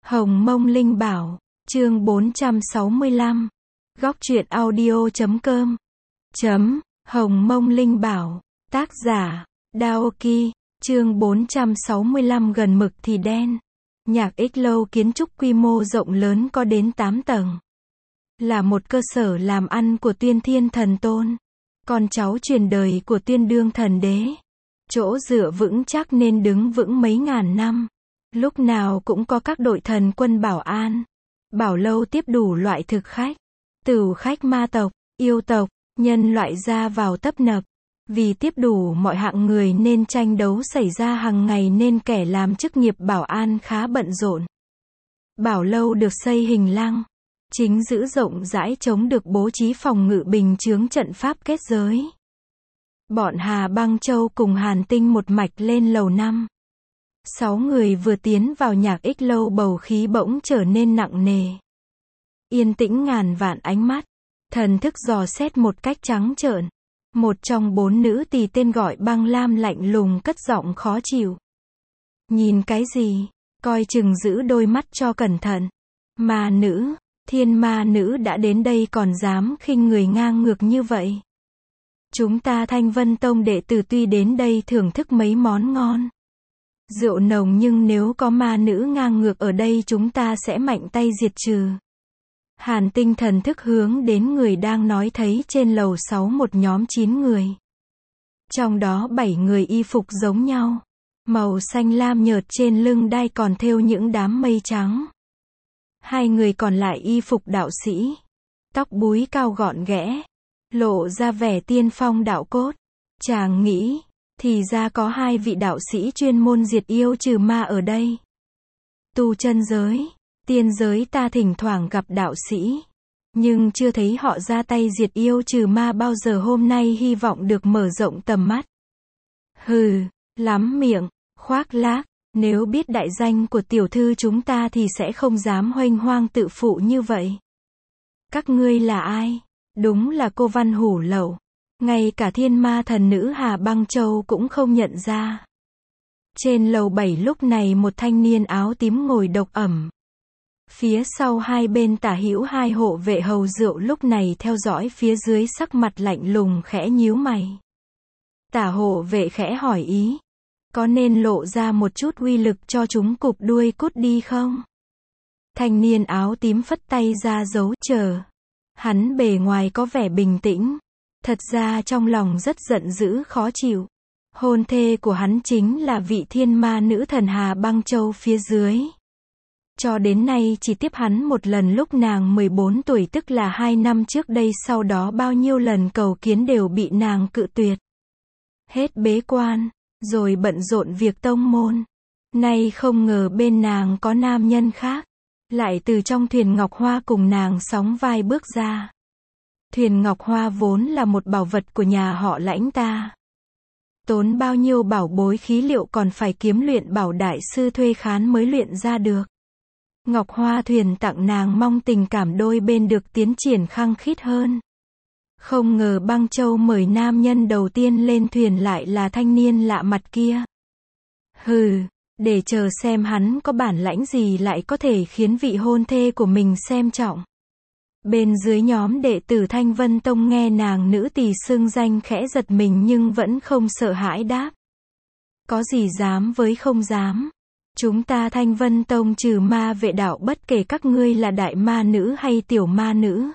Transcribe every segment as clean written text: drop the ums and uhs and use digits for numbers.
Hồng Mông Linh Bảo, chương 465. Góc truyện audio.com. Hồng Mông Linh Bảo, tác giả, Daoki, chương 465 gần mực thì đen. Nhạc Ích Lâu kiến trúc quy mô rộng lớn có đến 8 tầng. Là một cơ sở làm ăn của Tuyên Thiên Thần Tôn, con cháu truyền đời của Tuyên Đương Thần Đế. Chỗ dựa vững chắc nên đứng vững mấy ngàn năm. Lúc nào cũng có các đội thần quân bảo an. Bảo lâu tiếp đủ loại thực khách, tửu khách ma tộc, yêu tộc, nhân loại ra vào tấp nập. Vì tiếp đủ mọi hạng người nên tranh đấu xảy ra hàng ngày nên kẻ làm chức nghiệp bảo an khá bận rộn. Bảo lâu được xây hình lăng, chính giữ rộng rãi chống được bố trí phòng ngự bình chướng trận pháp kết giới. Bọn Hà Băng Châu cùng Hàn Tinh một mạch lên lầu 5. 6 người vừa tiến vào Nhạc Ích Lâu bầu khí bỗng trở nên nặng nề. Yên tĩnh ngàn vạn ánh mắt, thần thức dò xét một cách trắng trợn. Một trong 4 nữ tỳ tên gọi Băng Lam lạnh lùng cất giọng khó chịu. Nhìn cái gì? Coi chừng giữ đôi mắt cho cẩn thận. Ma nữ, thiên ma nữ đã đến đây còn dám khinh người ngang ngược như vậy. Chúng ta Thanh Vân Tông đệ tử tuy đến đây thưởng thức mấy món ngon rượu nồng nhưng nếu có ma nữ ngang ngược ở đây chúng ta sẽ mạnh tay diệt trừ. Hàn Tinh thần thức hướng đến người đang nói thấy trên lầu 6 một nhóm 9 người. Trong đó 7 người y phục giống nhau. Màu xanh lam nhợt trên lưng đai còn thêu những đám mây trắng. 2 người còn lại y phục đạo sĩ. Tóc búi cao gọn ghẽ. Lộ ra vẻ tiên phong đạo cốt. Chàng nghĩ, thì ra có 2 vị đạo sĩ chuyên môn diệt yêu trừ ma ở đây. Tu chân giới, tiên giới ta thỉnh thoảng gặp đạo sĩ, nhưng chưa thấy họ ra tay diệt yêu trừ ma bao giờ, hôm nay hy vọng được mở rộng tầm mắt. Hừ, lắm miệng, khoác lác, nếu biết đại danh của tiểu thư chúng ta thì sẽ không dám huênh hoang tự phụ như vậy. Các ngươi là ai? Đúng là cô Văn Hủ Lậu. Ngay cả thiên ma thần nữ Hà Băng Châu cũng không nhận ra. Trên lầu 7 lúc này một thanh niên áo tím ngồi độc ẩm. Phía sau hai bên tả hữu 2 hộ vệ hầu rượu lúc này theo dõi phía dưới sắc mặt lạnh lùng khẽ nhíu mày. Tả hộ vệ khẽ hỏi ý. Có nên lộ ra một chút uy lực cho chúng cụp đuôi cút đi không? Thanh niên áo tím phất tay ra dấu chờ. Hắn bề ngoài có vẻ bình tĩnh. Thật ra trong lòng rất giận dữ khó chịu. Hôn thê của hắn chính là vị thiên ma nữ thần Hà Băng Châu phía dưới. Cho đến nay chỉ tiếp hắn một lần lúc nàng 14 tuổi, tức là 2 năm trước đây, sau đó bao nhiêu lần cầu kiến đều bị nàng cự tuyệt. Hết bế quan, rồi bận rộn việc tông môn. Nay không ngờ bên nàng có nam nhân khác. Lại từ trong thuyền Ngọc Hoa cùng nàng sóng vai bước ra. Thuyền Ngọc Hoa vốn là một bảo vật của nhà họ Lãnh ta. Tốn bao nhiêu bảo bối khí liệu còn phải kiếm luyện bảo đại sư thuê khán mới luyện ra được. Ngọc Hoa thuyền tặng nàng mong tình cảm đôi bên được tiến triển khăng khít hơn. Không ngờ Băng Châu mời nam nhân đầu tiên lên thuyền lại là thanh niên lạ mặt kia. Hừ, để chờ xem hắn có bản lãnh gì lại có thể khiến vị hôn thê của mình xem trọng. Bên dưới nhóm đệ tử Thanh Vân Tông nghe nàng nữ tỳ xưng danh khẽ giật mình nhưng vẫn không sợ hãi đáp. Có gì dám với không dám. Chúng ta Thanh Vân Tông trừ ma vệ đạo, bất kể các ngươi là đại ma nữ hay tiểu ma nữ.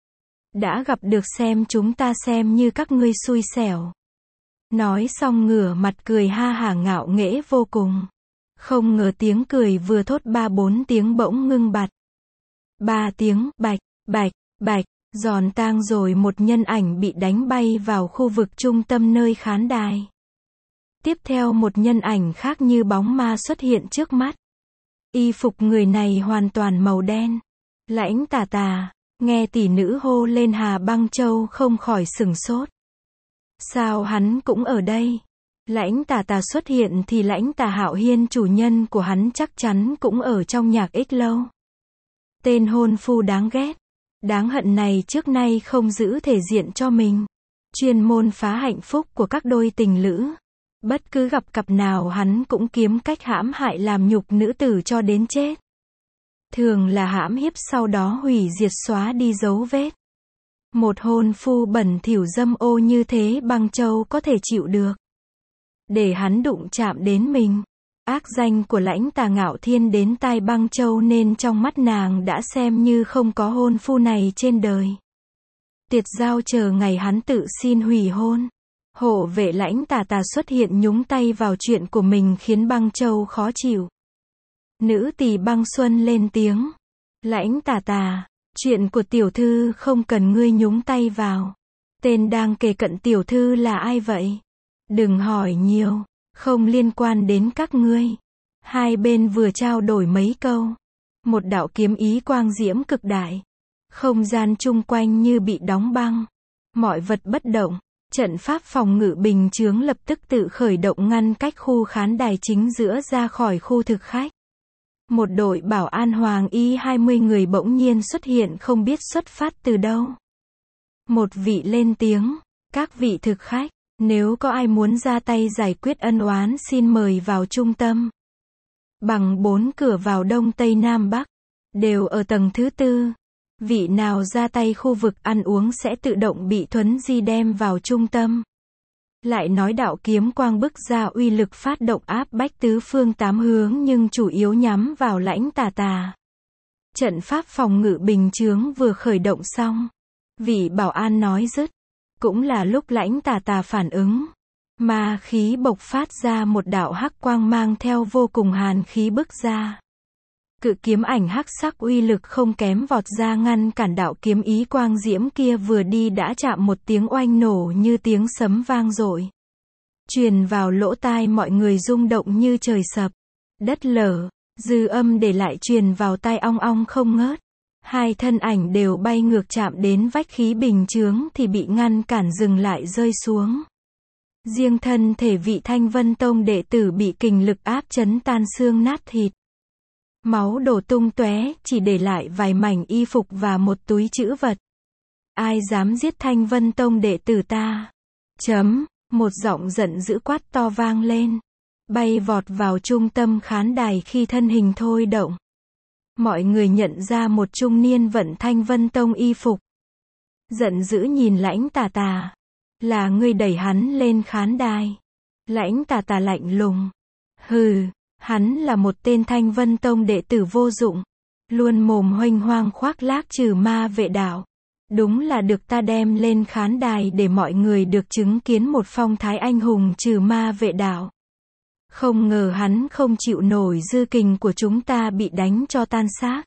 Đã gặp được xem chúng ta xem như các ngươi xui xẻo. Nói xong ngửa mặt cười ha hả ngạo nghễ vô cùng. Không ngờ tiếng cười vừa thốt 3-4 tiếng bỗng ngưng bặt. 3 tiếng, bạch, bạch, bạch, giòn tang rồi một nhân ảnh bị đánh bay vào khu vực trung tâm nơi khán đài. Tiếp theo một nhân ảnh khác như bóng ma xuất hiện trước mắt. Y phục người này hoàn toàn màu đen. Lãnh tà tà, nghe tỷ nữ hô lên Hà Băng Châu không khỏi sửng sốt. Sao hắn cũng ở đây? Lãnh tà tà xuất hiện thì Lãnh Tà Hạo Hiên chủ nhân của hắn chắc chắn cũng ở trong Nhạc Ích Lâu. Tên hôn phu đáng ghét, đáng hận này trước nay không giữ thể diện cho mình. Chuyên môn phá hạnh phúc của các đôi tình lữ. Bất cứ gặp cặp nào hắn cũng kiếm cách hãm hại làm nhục nữ tử cho đến chết. thường là hãm hiếp sau đó hủy diệt xóa đi dấu vết. Một hôn phu bẩn thỉu dâm ô như thế Băng Châu có thể chịu được. Để hắn đụng chạm đến mình. Ác danh của Lãnh Tà Ngạo Thiên đến tai Băng Châu nên trong mắt nàng đã xem như không có hôn phu này trên đời. Tiệt Giao chờ ngày hắn tự xin hủy hôn. Hộ vệ Lãnh Tà Tà xuất hiện nhúng tay vào chuyện của mình khiến Băng Châu khó chịu. Nữ tỳ Băng Xuân lên tiếng. Lãnh Tà Tà, chuyện của tiểu thư không cần ngươi nhúng tay vào. Tên đang kề cận tiểu thư là ai vậy? Đừng hỏi nhiều, không liên quan đến các ngươi. Hai bên vừa trao đổi mấy câu. Một đạo kiếm ý quang diễm cực đại. Không gian chung quanh như bị đóng băng. Mọi vật bất động. Trận pháp phòng ngự bình chướng lập tức tự khởi động ngăn cách khu khán đài chính giữa ra khỏi khu thực khách. Một đội bảo an hoàng y 20 người bỗng nhiên xuất hiện không biết xuất phát từ đâu. Một vị lên tiếng, các vị thực khách, nếu có ai muốn ra tay giải quyết ân oán xin mời vào trung tâm. Bằng 4 cửa vào Đông Tây Nam Bắc, đều ở tầng thứ 4. Vị nào ra tay khu vực ăn uống sẽ tự động bị thuấn di đem vào trung tâm. Lại nói đạo kiếm quang bức ra uy lực phát động áp bách tứ phương 8 hướng nhưng chủ yếu nhắm vào Lãnh Tà Tà. Trận pháp phòng ngự bình chướng vừa khởi động xong. Vị bảo an nói dứt. Cũng là lúc Lãnh Tà Tà phản ứng. Ma khí bộc phát ra một đạo hắc quang mang theo vô cùng hàn khí bức ra. Cự kiếm ảnh hắc sắc uy lực không kém vọt ra ngăn cản đạo kiếm ý quang diễm kia vừa đi đã chạm một tiếng oanh nổ như tiếng sấm vang dội. Truyền vào lỗ tai mọi người rung động như trời sập, đất lở, dư âm để lại truyền vào tai ong ong không ngớt. Hai thân ảnh đều bay ngược chạm đến vách khí bình chướng thì bị ngăn cản dừng lại rơi xuống. Riêng thân thể vị Thanh Vân Tông đệ tử bị kình lực áp chấn tan xương nát thịt. Máu đổ tung tóe, chỉ để lại vài mảnh y phục và một túi trữ vật. Ai dám giết Thanh Vân Tông đệ tử ta? Một giọng giận dữ quát to vang lên. Bay vọt vào trung tâm khán đài khi thân hình thôi động. Mọi người nhận ra một trung niên vận Thanh Vân Tông y phục. Giận dữ nhìn Lãnh Tà Tà. Là ngươi đẩy hắn lên khán đài. Lãnh Tà Tà lạnh lùng. Hừ. Hắn là một tên Thanh Vân Tông đệ tử vô dụng. Luôn mồm huênh hoang khoác lác trừ ma vệ đạo. Đúng là được ta đem lên khán đài để mọi người được chứng kiến một phong thái anh hùng trừ ma vệ đạo. Không ngờ hắn không chịu nổi dư kình của chúng ta bị đánh cho tan xác.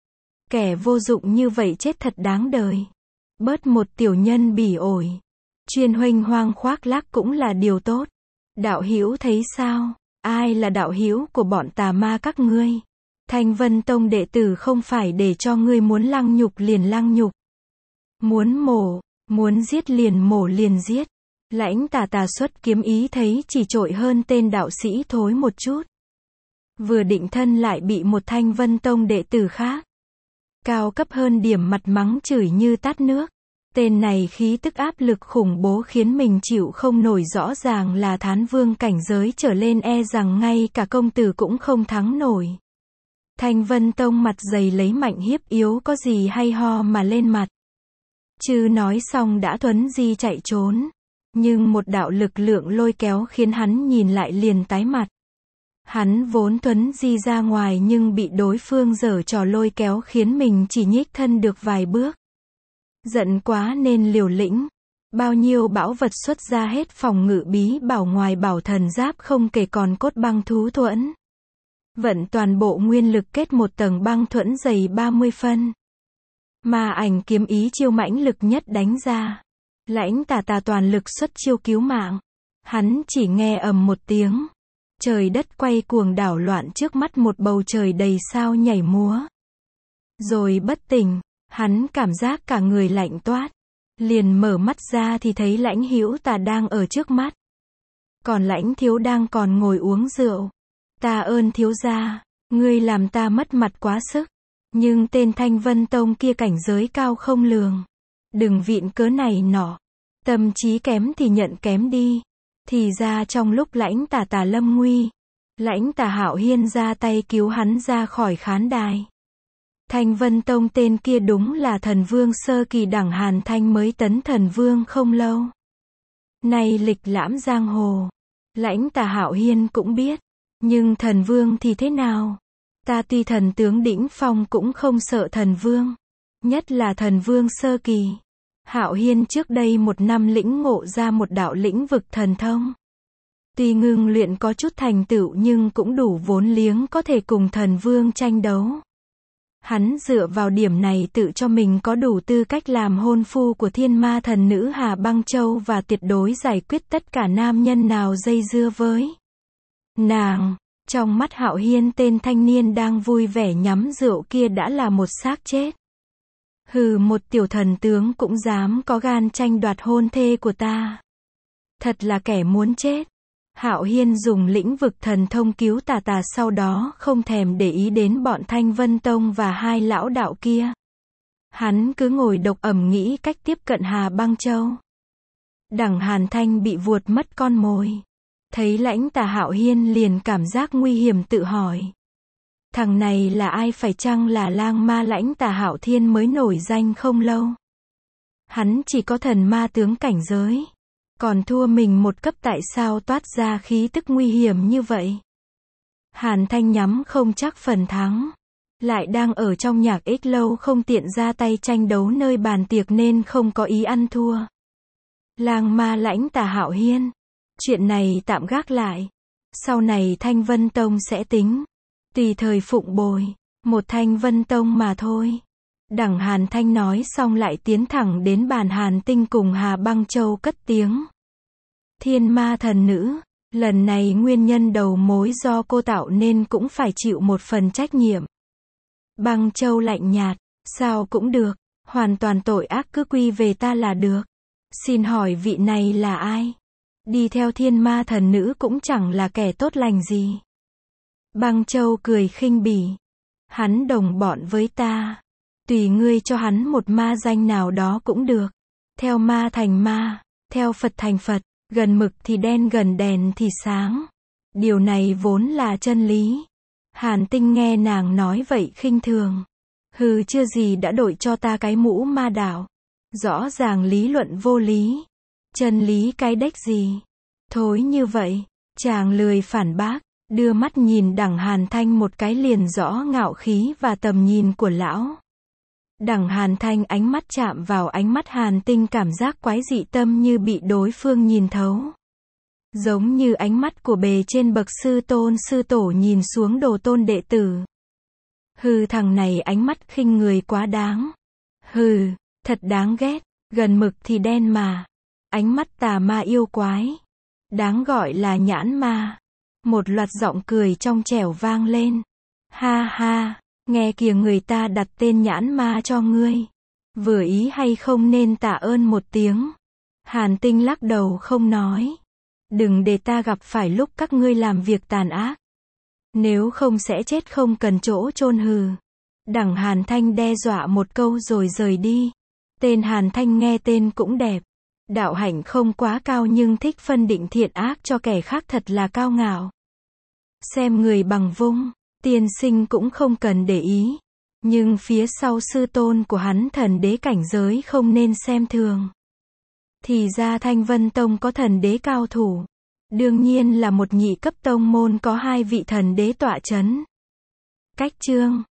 Kẻ vô dụng như vậy chết thật đáng đời. Bớt một tiểu nhân bỉ ổi. Chuyên huênh hoang khoác lác cũng là điều tốt. Đạo hữu thấy sao? Ai là đạo hữu của bọn tà ma các ngươi? Thanh Vân Tông đệ tử không phải để cho ngươi muốn lăng nhục liền lăng nhục. Muốn mổ, muốn giết liền giết. Lãnh Tà Tà xuất kiếm ý thấy chỉ trội hơn tên đạo sĩ thối một chút. Vừa định thân lại bị một Thanh Vân Tông đệ tử khác. Cao cấp hơn điểm mặt mắng chửi như tát nước. Tên này khí tức áp lực khủng bố khiến mình chịu không nổi, rõ ràng là Thán Vương cảnh giới trở lên e rằng ngay cả công tử cũng không thắng nổi. Thanh Vân Tông mặt dày lấy mạnh hiếp yếu có gì hay ho mà lên mặt. Chứ nói xong đã thuấn di chạy trốn. Nhưng một đạo lực lượng lôi kéo khiến hắn nhìn lại liền tái mặt. Hắn vốn thuấn di ra ngoài nhưng bị đối phương giở trò lôi kéo khiến mình chỉ nhích thân được vài bước. Giận quá nên liều lĩnh. Bao nhiêu bão vật xuất ra hết phòng ngự bí bảo ngoài bảo thần giáp không kể còn cốt băng thú thuẫn. Vận toàn bộ nguyên lực kết một tầng băng thuẫn dày 30 phân. Mà ảnh kiếm ý chiêu mãnh lực nhất đánh ra. Lãnh Tà Tà toàn lực xuất chiêu cứu mạng. Hắn chỉ nghe ầm một tiếng. Trời đất quay cuồng đảo loạn trước mắt, một bầu trời đầy sao nhảy múa. Rồi bất tỉnh, hắn cảm giác cả người lạnh toát. Liền mở mắt ra thì thấy Lãnh Hữu Tà đang ở trước mắt. Còn Lãnh thiếu đang còn ngồi uống rượu. Ta ơn thiếu gia, ngươi làm ta mất mặt quá sức. Nhưng tên Thanh Vân Tông kia cảnh giới cao không lường. Đừng viện cớ này nọ. Tâm trí kém thì nhận kém đi. Thì ra trong lúc Lãnh Tà Tà lâm nguy, Lãnh Tà Hạo Hiên ra tay cứu hắn ra khỏi khán đài. Thanh Vân Tông tên kia đúng là thần vương sơ kỳ đẳng Hàn Thanh mới tấn thần vương không lâu. Nay lịch lãm giang hồ. Lãnh Tà Hạo Hiên cũng biết. Nhưng thần vương thì thế nào? Ta tuy thần tướng đỉnh phong cũng không sợ thần vương. Nhất là thần vương sơ kỳ. Hạo Hiên trước đây 1 năm lĩnh ngộ ra một đạo lĩnh vực thần thông. Tuy ngưng luyện có chút thành tựu nhưng cũng đủ vốn liếng có thể cùng thần vương tranh đấu. Hắn dựa vào điểm này tự cho mình có đủ tư cách làm hôn phu của thiên ma thần nữ Hà Băng Châu và tuyệt đối giải quyết tất cả nam nhân nào dây dưa với nàng. Trong mắt Hạo Hiên tên thanh niên đang vui vẻ nhắm rượu kia đã là một xác chết. Hừ, một tiểu thần tướng cũng dám có gan tranh đoạt hôn thê của ta. Thật là kẻ muốn chết. Hạo Hiên dùng lĩnh vực thần thông cứu Tà Tà, sau đó không thèm để ý đến bọn Thanh Vân Tông và 2 lão đạo kia. Hắn cứ ngồi độc ẩm nghĩ cách tiếp cận Hà Băng Châu. Đẳng Hàn Thanh bị vuột mất con mồi. Thấy Lãnh Tà Hạo Hiên liền cảm giác nguy hiểm tự hỏi. Thằng này là ai, phải chăng là lang ma Lãnh Tà Hạo Thiên mới nổi danh không lâu. Hắn chỉ có thần ma tướng cảnh giới. Còn thua mình 1 cấp, tại sao toát ra khí tức nguy hiểm như vậy? Hàn Thanh nhắm không chắc phần thắng. Lại đang ở trong nhạc ích lâu không tiện ra tay tranh đấu nơi bàn tiệc nên không có ý ăn thua. Lang ma Lãnh Tà Hạo Hiên. Chuyện này tạm gác lại. Sau này Thanh Vân Tông sẽ tính. Tùy thời phụng bồi. Một Thanh Vân Tông mà thôi. Đẳng Hàn Thanh nói xong lại tiến thẳng đến bàn Hàn Tinh cùng Hà Băng Châu cất tiếng. Thiên ma thần nữ, lần này nguyên nhân đầu mối do cô tạo nên cũng phải chịu một phần trách nhiệm. Băng Châu lạnh nhạt, sao cũng được, hoàn toàn tội ác cứ quy về ta là được. Xin hỏi vị này là ai? Đi theo thiên ma thần nữ cũng chẳng là kẻ tốt lành gì. Băng Châu cười khinh bỉ. Hắn đồng bọn với ta. Tùy ngươi cho hắn một ma danh nào đó cũng được. Theo ma thành ma, theo Phật thành Phật, gần mực thì đen gần đèn thì sáng. Điều này vốn là chân lý. Hàn Tinh nghe nàng nói vậy khinh thường. Hừ, chưa gì đã đội cho ta cái mũ ma đạo. Rõ ràng lý luận vô lý. Chân lý cái đếch gì. Thối như vậy, chàng lười phản bác, đưa mắt nhìn Đẳng Hàn Thanh một cái liền rõ ngạo khí và tầm nhìn của lão. Đẳng Hàn Thanh ánh mắt chạm vào ánh mắt Hàn Tinh, cảm giác quái dị tâm như bị đối phương nhìn thấu. Giống như ánh mắt của bề trên bậc sư tôn sư tổ nhìn xuống đồ tôn đệ tử. Hừ, thằng này ánh mắt khinh người quá đáng. Hừ, thật đáng ghét, gần mực thì đen mà. Ánh mắt tà ma yêu quái. Đáng gọi là nhãn ma. Một loạt giọng cười trong trẻo vang lên. Ha ha, nghe kìa, người ta đặt tên nhãn ma cho ngươi. Vừa ý hay không nên tạ ơn một tiếng. Hàn Tinh lắc đầu không nói. Đừng để ta gặp phải lúc các ngươi làm việc tàn ác. Nếu không sẽ chết không cần chỗ chôn hừ. Đẳng Hàn Thanh đe dọa một câu rồi rời đi. Tên Hàn Thanh nghe tên cũng đẹp. Đạo hạnh không quá cao nhưng thích phân định thiện ác cho kẻ khác, thật là cao ngạo. Xem người bằng vung, tiên sinh cũng không cần để ý. Nhưng phía sau sư tôn của hắn thần đế cảnh giới không nên xem thường. Thì ra Thanh Vân Tông có thần đế cao thủ. Đương nhiên là một nhị cấp tông môn có 2 vị thần đế tọa chấn. Cách chương